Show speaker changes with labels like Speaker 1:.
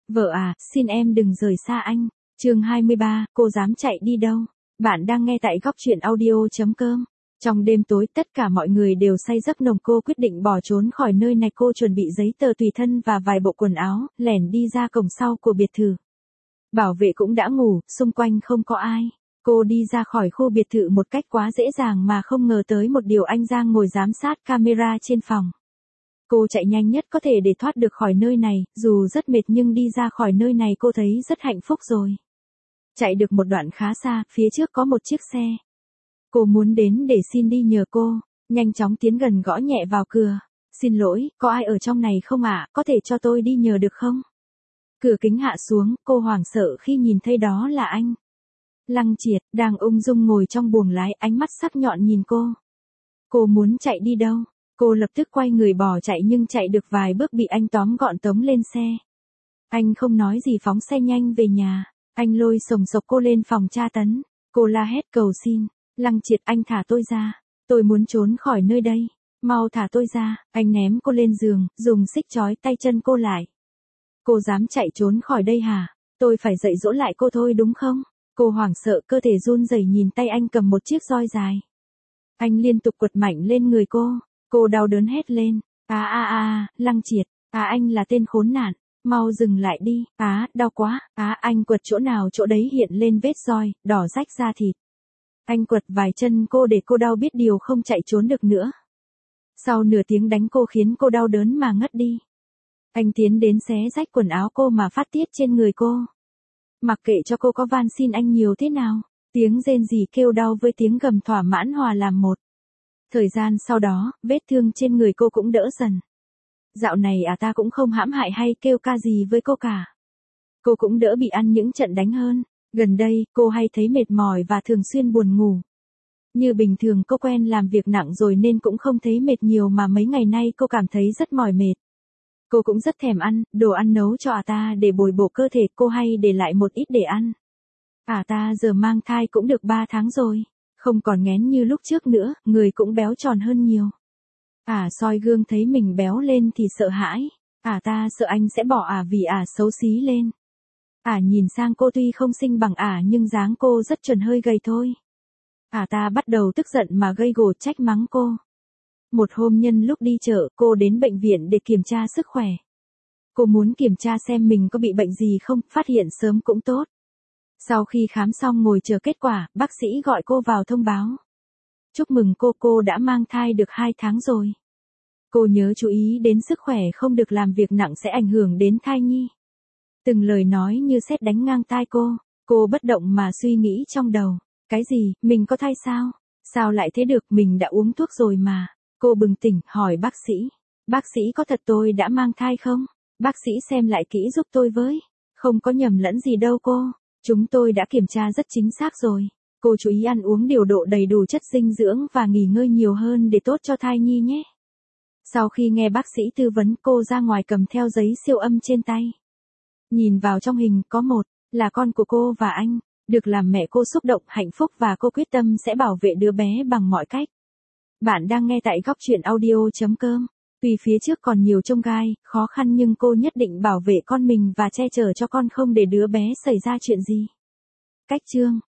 Speaker 1: Vợ à, xin em đừng rời xa anh. Chương 23, cô dám chạy đi đâu? Bạn đang nghe tại góc truyện audio.com. Trong đêm tối tất cả mọi người đều say giấc nồng, cô quyết định bỏ trốn khỏi nơi này. Cô chuẩn bị giấy tờ tùy thân và vài bộ quần áo, lẻn đi ra cổng sau của biệt thự. Bảo vệ cũng đã ngủ, xung quanh không có ai. Cô đi ra khỏi khu biệt thự một cách quá dễ dàng mà không ngờ tới một điều: anh Giang ngồi giám sát camera trên phòng. Cô chạy nhanh nhất có thể để thoát được khỏi nơi này, dù rất mệt nhưng đi ra khỏi nơi này cô thấy rất hạnh phúc rồi. Chạy được một đoạn khá xa, phía trước có một chiếc xe. Cô muốn đến để xin đi nhờ cô, nhanh chóng tiến gần gõ nhẹ vào cửa. Xin lỗi, có ai ở trong này không ạ, có thể cho tôi đi nhờ được không? Cửa kính hạ xuống, cô hoảng sợ khi nhìn thấy đó là anh. Lăng Triệt, đang ung dung ngồi trong buồng lái, ánh mắt sắc nhọn nhìn cô. Cô muốn chạy đi đâu? Cô lập tức quay người bỏ chạy nhưng chạy được vài bước bị anh tóm gọn tống lên xe. Anh không nói gì phóng xe nhanh về nhà. Anh lôi sồng sộc cô lên phòng tra tấn. Cô la hét cầu xin. Lăng Triệt, anh thả tôi ra. Tôi muốn trốn khỏi nơi đây. Mau thả tôi ra. Anh ném cô lên giường, dùng xích trói tay chân cô lại. Cô dám chạy trốn khỏi đây hả? Tôi phải dạy dỗ lại cô thôi đúng không? Cô hoảng sợ, cơ thể run rẩy nhìn tay anh cầm một chiếc roi dài. Anh liên tục quật mạnh lên người cô. Cô đau đớn hét lên. Lăng Triệt, anh là tên khốn nạn, mau dừng lại đi, đau quá, anh quật chỗ nào chỗ đấy hiện lên vết roi, đỏ rách da thịt. Anh quật vài chân cô để cô đau biết điều không chạy trốn được nữa. Sau nửa tiếng đánh cô khiến cô đau đớn mà ngất đi. Anh tiến đến xé rách quần áo cô mà phát tiết trên người cô. Mặc kệ cho cô có van xin anh nhiều thế nào, tiếng rên rỉ kêu đau với tiếng gầm thỏa mãn hòa làm một. Thời gian sau đó, vết thương trên người cô cũng đỡ dần. Dạo này ta cũng không hãm hại hay kêu ca gì với cô cả. Cô cũng đỡ bị ăn những trận đánh hơn. Gần đây, cô hay thấy mệt mỏi và thường xuyên buồn ngủ. Như bình thường cô quen làm việc nặng rồi nên cũng không thấy mệt nhiều, mà mấy ngày nay cô cảm thấy rất mỏi mệt. Cô cũng rất thèm ăn, đồ ăn nấu cho ta để bồi bổ cơ thể, cô hay để lại một ít để ăn. Ta giờ mang thai cũng được 3 tháng rồi. Không còn nghén như lúc trước nữa, người cũng béo tròn hơn nhiều. Soi gương thấy mình béo lên thì sợ hãi. Ta sợ anh sẽ bỏ vì xấu xí lên. Nhìn sang cô tuy không xinh bằng nhưng dáng cô rất chuẩn, hơi gầy thôi. Ta bắt đầu tức giận mà gây gổ trách mắng cô. Một hôm nhân lúc đi chợ, cô đến bệnh viện để kiểm tra sức khỏe. Cô muốn kiểm tra xem mình có bị bệnh gì không, phát hiện sớm cũng tốt. Sau khi khám xong ngồi chờ kết quả, bác sĩ gọi cô vào thông báo. Chúc mừng cô đã mang thai được 2 tháng rồi. Cô nhớ chú ý đến sức khỏe, không được làm việc nặng sẽ ảnh hưởng đến thai nhi. Từng lời nói như sét đánh ngang tai cô bất động mà suy nghĩ trong đầu. Cái gì, mình có thai sao? Sao lại thế được, mình đã uống thuốc rồi mà. Cô bừng tỉnh, hỏi bác sĩ. Bác sĩ, có thật tôi đã mang thai không? Bác sĩ xem lại kỹ giúp tôi với. Không có nhầm lẫn gì đâu cô. Chúng tôi đã kiểm tra rất chính xác rồi. Cô chú ý ăn uống điều độ đầy đủ chất dinh dưỡng và nghỉ ngơi nhiều hơn để tốt cho thai nhi nhé. Sau khi nghe bác sĩ tư vấn, cô ra ngoài cầm theo giấy siêu âm trên tay. Nhìn vào trong hình, có một, là con của cô và anh. Được làm mẹ cô xúc động, hạnh phúc và cô quyết tâm sẽ bảo vệ đứa bé bằng mọi cách. Bạn đang nghe tại góc truyện audio.com. Tuy phía trước còn nhiều chông gai, khó khăn nhưng cô nhất định bảo vệ con mình và che chở cho con, không để đứa bé xảy ra chuyện gì. Cách chương